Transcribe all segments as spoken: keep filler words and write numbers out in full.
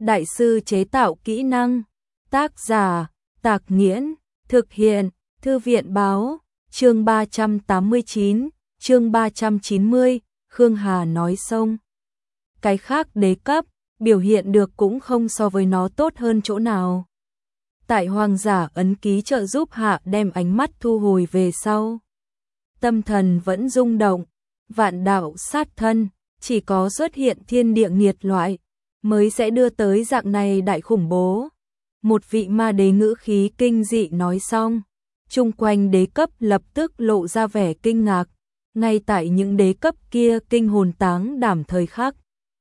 đại sư chế tạo kỹ năng. Tác giả, Tạc Nghiễn, thực hiện, Thư viện báo, chương ba trăm tám mươi chín, chương ba trăm chín mươi, Khương Hà nói xong. Cái khác đế cấp, biểu hiện được cũng không so với nó tốt hơn chỗ nào. Tại hoàng giả ấn ký trợ giúp hạ đem ánh mắt thu hồi về sau. Tâm thần vẫn rung động, vạn đạo sát thân, chỉ có xuất hiện thiên địa nghiệt loại, mới sẽ đưa tới dạng này đại khủng bố. Một vị ma đế ngữ khí kinh dị nói xong, chung quanh đế cấp lập tức lộ ra vẻ kinh ngạc, ngay tại những đế cấp kia kinh hồn táng đảm thời khắc.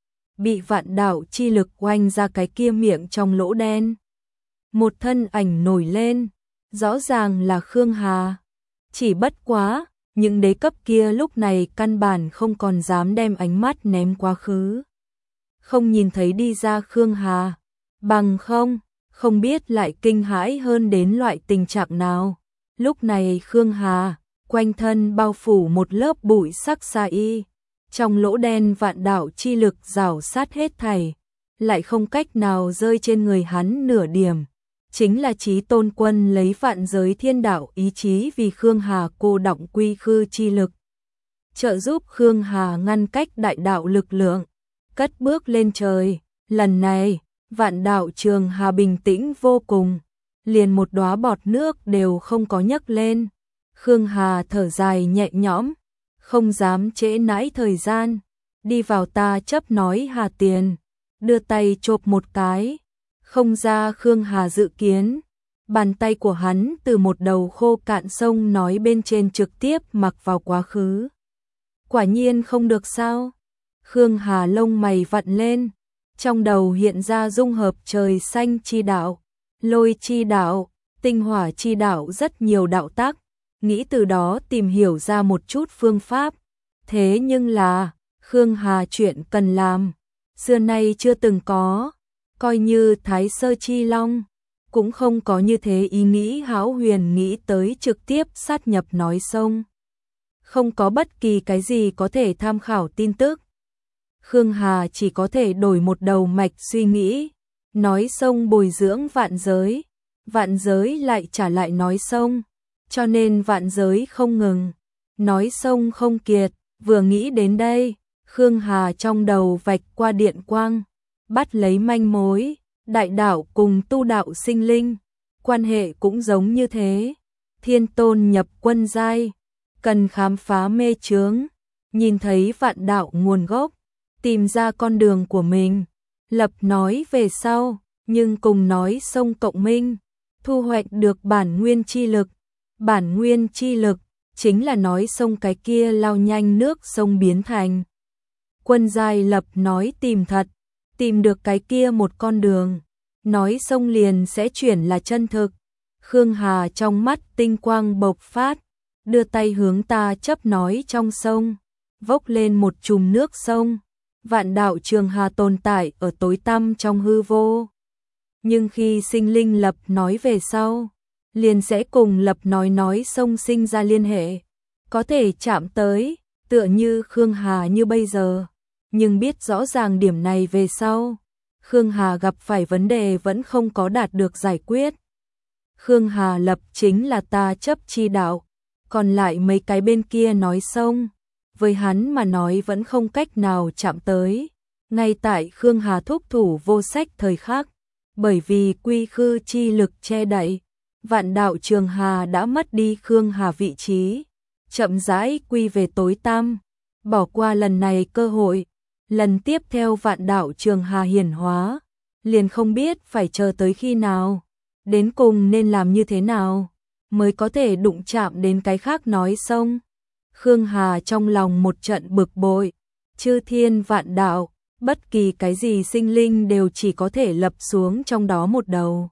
Bị vạn đạo chi lực oanh ra cái kia miệng trong lỗ đen. Một thân ảnh nổi lên, rõ ràng là Khương Hà. Chỉ bất quá, những đế cấp kia lúc này căn bản không còn dám đem ánh mắt ném quá khứ. Không nhìn thấy đi ra Khương Hà, bằng không, không biết lại kinh hãi hơn đến loại tình trạng nào. Lúc này Khương Hà, quanh thân bao phủ một lớp bụi sắc xa y, trong lỗ đen vạn đạo chi lực rào sát hết thảy, lại không cách nào rơi trên người hắn nửa điểm. Chính là Chí Tôn Quân lấy vạn giới thiên đạo ý chí vì Khương Hà cô đọng quy khư chi lực, trợ giúp Khương Hà ngăn cách đại đạo lực lượng, cất bước lên trời. Lần này, vạn đạo Trường Hà bình tĩnh vô cùng, liền một đóa bọt nước đều không có nhấc lên. Khương Hà thở dài nhẹ nhõm, không dám trễ nãi thời gian, đi vào ta chấp nói Hà tiền, đưa tay chộp một cái. Không ra Khương Hà dự kiến, bàn tay của hắn từ một đầu khô cạn sông nói bên trên trực tiếp mặc vào quá khứ. Quả nhiên không được sao? Khương Hà lông mày vặn lên, trong đầu hiện ra dung hợp trời xanh chi đạo, lôi chi đạo, tinh hỏa chi đạo rất nhiều đạo tác, nghĩ từ đó tìm hiểu ra một chút phương pháp. Thế nhưng là, Khương Hà chuyện cần làm, xưa nay chưa từng có. Coi như Thái Sơ Chi Long, cũng không có như thế ý nghĩ hão huyền nghĩ tới trực tiếp sát nhập nói sông. Không có bất kỳ cái gì có thể tham khảo tin tức. Khương Hà chỉ có thể đổi một đầu mạch suy nghĩ, nói sông bồi dưỡng vạn giới, vạn giới lại trả lại nói sông, cho nên vạn giới không ngừng, nói sông không kiệt. Vừa nghĩ đến đây, Khương Hà trong đầu vạch qua điện quang, bắt lấy manh mối, đại đạo cùng tu đạo sinh linh, quan hệ cũng giống như thế. Thiên tôn nhập quân giai, cần khám phá mê chướng, nhìn thấy vạn đạo nguồn gốc, tìm ra con đường của mình, lập nói về sau, nhưng cùng nói sông cộng minh, thu hoạch được bản nguyên chi lực. Bản nguyên chi lực chính là nói sông cái kia lao nhanh nước sông biến thành. Quân giai lập nói tìm thật, tìm được cái kia một con đường, nói sông liền sẽ chuyển là chân thực. Khương Hà trong mắt tinh quang bộc phát, đưa tay hướng ta chấp nói trong sông, vốc lên một chùm nước sông. Vạn đạo Trường Hà tồn tại ở tối tăm trong hư vô, nhưng khi sinh linh lập nói về sau, liền sẽ cùng lập nói nói sông sinh ra liên hệ, có thể chạm tới, tựa như Khương Hà như bây giờ. Nhưng biết rõ ràng điểm này về sau, Khương Hà gặp phải vấn đề vẫn không có đạt được giải quyết. Khương Hà lập chính là ta chấp chi đạo, còn lại mấy cái bên kia nói sông, với hắn mà nói vẫn không cách nào chạm tới. Ngay tại Khương Hà thúc thủ vô sách thời khắc, bởi vì quy khư chi lực che đậy, vạn đạo Trường Hà đã mất đi Khương Hà vị trí, chậm rãi quy về tối tăm, bỏ qua lần này cơ hội. Lần tiếp theo vạn đạo Trường Hà hiển hóa, liền không biết phải chờ tới khi nào, đến cùng nên làm như thế nào, mới có thể đụng chạm đến cái khác nói sông. Khương Hà trong lòng một trận bực bội, chư thiên vạn đạo, bất kỳ cái gì sinh linh đều chỉ có thể lập xuống trong đó một đầu.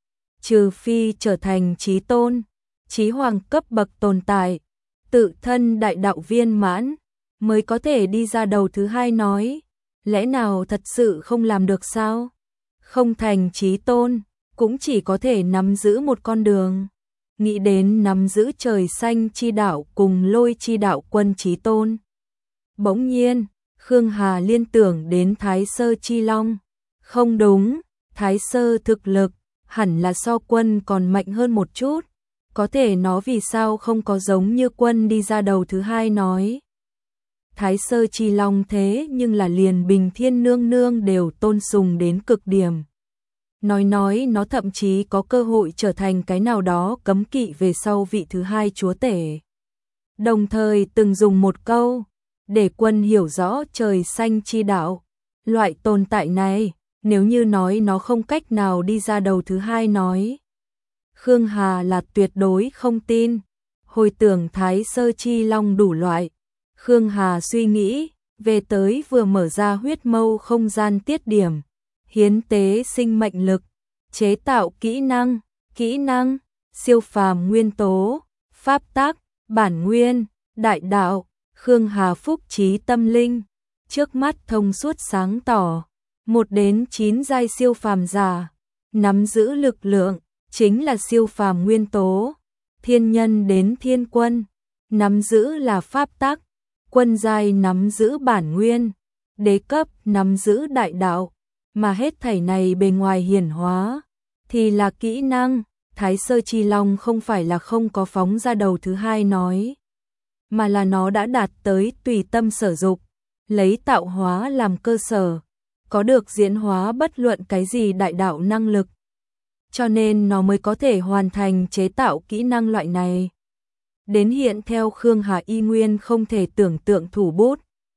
Trừ phi trở thành chí tôn, chí hoàng cấp bậc tồn tại, tự thân đại đạo viên mãn, mới có thể đi ra đầu thứ hai nói. Lẽ nào thật sự không làm được sao? Không thành chí tôn, cũng chỉ có thể nắm giữ một con đường. Nghĩ đến nắm giữ trời xanh chi đạo cùng lôi chi đạo quân chí tôn. Bỗng nhiên, Khương Hà liên tưởng đến Thái Sơ Chi Long, Không đúng, Thái Sơ thực lực hẳn là so Quân còn mạnh hơn một chút, có thể nó vì sao không có giống như Quân đi ra đầu thứ hai nói. Thái Sơ Chi Long thế nhưng là liền Bình Thiên nương nương đều tôn sùng đến cực điểm. Nói nói nó thậm chí có cơ hội trở thành cái nào đó cấm kỵ về sau vị thứ hai chúa tể. Đồng thời từng dùng một câu, để Quân hiểu rõ trời xanh chi đạo. Loại tồn tại này, nếu như nói nó không cách nào đi ra đầu thứ hai nói. Khương Hà là tuyệt đối không tin. Hồi tưởng Thái Sơ Chi Long đủ loại. Khương Hà suy nghĩ, về tới vừa mở ra huyết mâu không gian tiết điểm. Hiến tế sinh mệnh lực, chế tạo kỹ năng, kỹ năng, siêu phàm nguyên tố, pháp tắc, bản nguyên, đại đạo. Khương Hà phúc trí tâm linh, trước mắt thông suốt sáng tỏ, một đến chín giai siêu phàm giả, nắm giữ lực lượng, chính là siêu phàm nguyên tố, thiên nhân đến thiên quân, nắm giữ là pháp tắc, quân giai nắm giữ bản nguyên, đế cấp nắm giữ đại đạo, mà hết thảy này bề ngoài hiển hóa, thì là kỹ năng. Thái Sơ Chi Long không phải là không có phóng ra đầu thứ hai nói, mà là nó đã đạt tới tùy tâm sở dục, lấy tạo hóa làm cơ sở, có được diễn hóa bất luận cái gì đại đạo năng lực. Cho nên nó mới có thể hoàn thành chế tạo kỹ năng loại này. Đến hiện theo Khương Hà y nguyên không thể tưởng tượng thủ bút.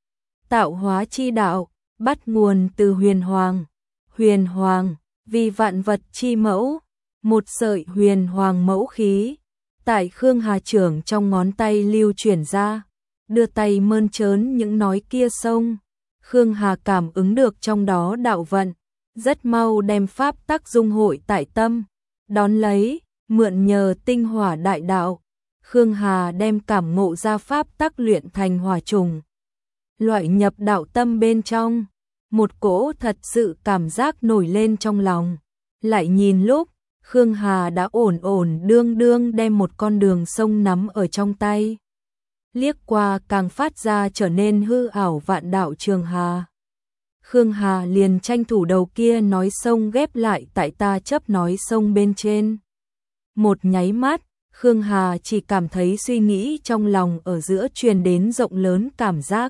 Tạo hóa chi đạo, bắt nguồn từ huyền hoàng. Huyền hoàng, vì vạn vật chi mẫu, một sợi huyền hoàng mẫu khí. Tại Khương Hà trưởng trong ngón tay lưu chuyển ra, đưa tay mơn trớn những nói kia sông. Khương Hà cảm ứng được trong đó đạo vận, rất mau đem pháp tắc dung hội tại tâm, đón lấy, mượn nhờ tinh hỏa đại đạo. Khương Hà đem cảm ngộ ra pháp tắc luyện thành hỏa trùng, loại nhập đạo tâm bên trong, một cỗ thật sự cảm giác nổi lên trong lòng. Lại nhìn lúc, Khương Hà đã ổn ổn đương đương đem một con đường sông nắm ở trong tay. Liếc qua càng phát ra trở nên hư ảo vạn đạo Trường Hà. Khương Hà liền tranh thủ đầu kia nói sông ghép lại tại ta chấp nói sông bên trên. Một nháy mắt, Khương Hà chỉ cảm thấy suy nghĩ trong lòng ở giữa truyền đến rộng lớn cảm giác.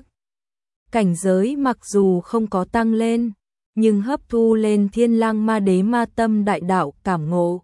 Cảnh giới mặc dù không có tăng lên, nhưng hấp thu lên Thiên Lang Ma Đế Ma Tâm đại đạo cảm ngộ,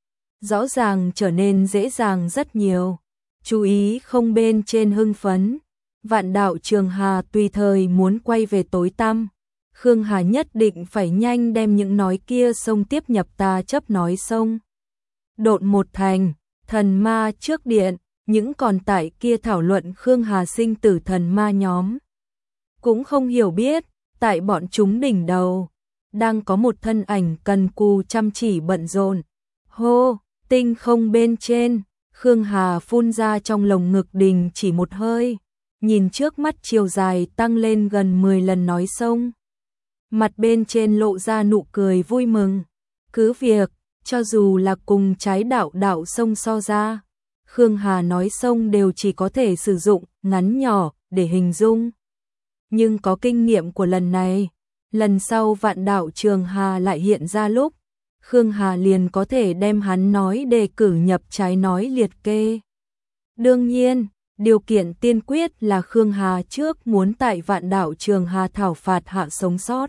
rõ ràng trở nên dễ dàng rất nhiều. Chú ý không bên trên hưng phấn, vạn đạo Trường Hà tùy thời muốn quay về tối tăm. Khương Hà nhất định phải nhanh đem những nói kia sông tiếp nhập ta chấp nói sông. Độn một thành, thần ma trước điện, những còn tại kia thảo luận Khương Hà sinh tử thần ma nhóm. Cũng không hiểu biết, tại bọn chúng đỉnh đầu, đang có một thân ảnh cần cù chăm chỉ bận rộn. Hô, tinh không bên trên, Khương Hà phun ra trong lồng ngực đình chỉ một hơi, nhìn trước mắt chiều dài tăng lên gần mười lần nói sông. Mặt bên trên lộ ra nụ cười vui mừng. Cứ việc, cho dù là cùng trái đạo đạo sông so ra, Khương Hà nói sông đều chỉ có thể sử dụng ngắn nhỏ để hình dung. Nhưng có kinh nghiệm của lần này, lần sau vạn đạo Trường Hà lại hiện ra lúc, Khương Hà liền có thể đem hắn nói đề cử nhập trái nói liệt kê. Đương nhiên, điều kiện tiên quyết là Khương Hà trước muốn tại vạn đạo Trường Hà thảo phạt hạ sống sót.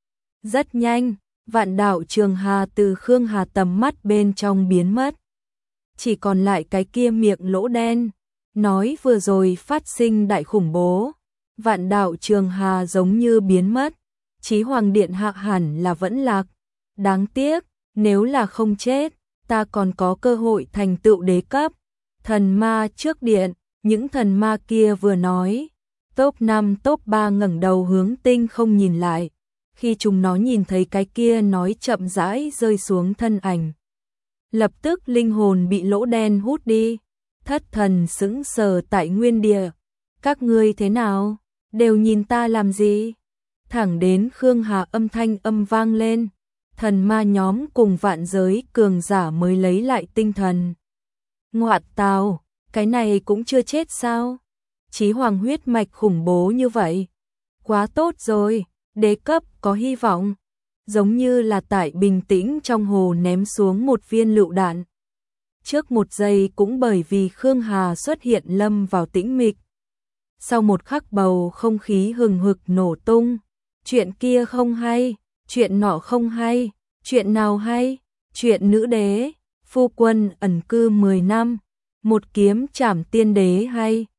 Rất nhanh, vạn đạo Trường Hà từ Khương Hà tầm mắt bên trong biến mất. Chỉ còn lại cái kia miệng lỗ đen, nói vừa rồi phát sinh đại khủng bố. Vạn đạo Trường Hà giống như biến mất, Chí Hoàng Điện hạ hẳn là vẫn lạc. Đáng tiếc, nếu là không chết, ta còn có cơ hội thành tựu đế cấp. Thần ma trước điện, những thần ma kia vừa nói. Top năm top ba ngẩng đầu hướng tinh không nhìn lại. Khi chúng nó nhìn thấy cái kia nói chậm rãi rơi xuống thân ảnh, lập tức linh hồn bị lỗ đen hút đi. Thất thần sững sờ tại nguyên địa. Các ngươi thế nào? Đều nhìn ta làm gì? Thẳng đến Khương Hà âm thanh âm vang lên, thần ma nhóm cùng vạn giới cường giả mới lấy lại tinh thần. Ngoạt tào, cái này cũng chưa chết sao? Chí Hoàng huyết mạch khủng bố như vậy. Quá tốt rồi, đế cấp có hy vọng. giống như là tại bình tĩnh trong hồ ném xuống một viên lựu đạn. Trước một giây cũng bởi vì Khương Hà xuất hiện lâm vào tĩnh mịch. Sau một khắc bầu không khí hừng hực nổ tung. Chuyện kia không hay, chuyện nọ không hay, chuyện nào hay, chuyện nữ đế, phu quân ẩn cư mười năm, một kiếm trảm tiên đế hay.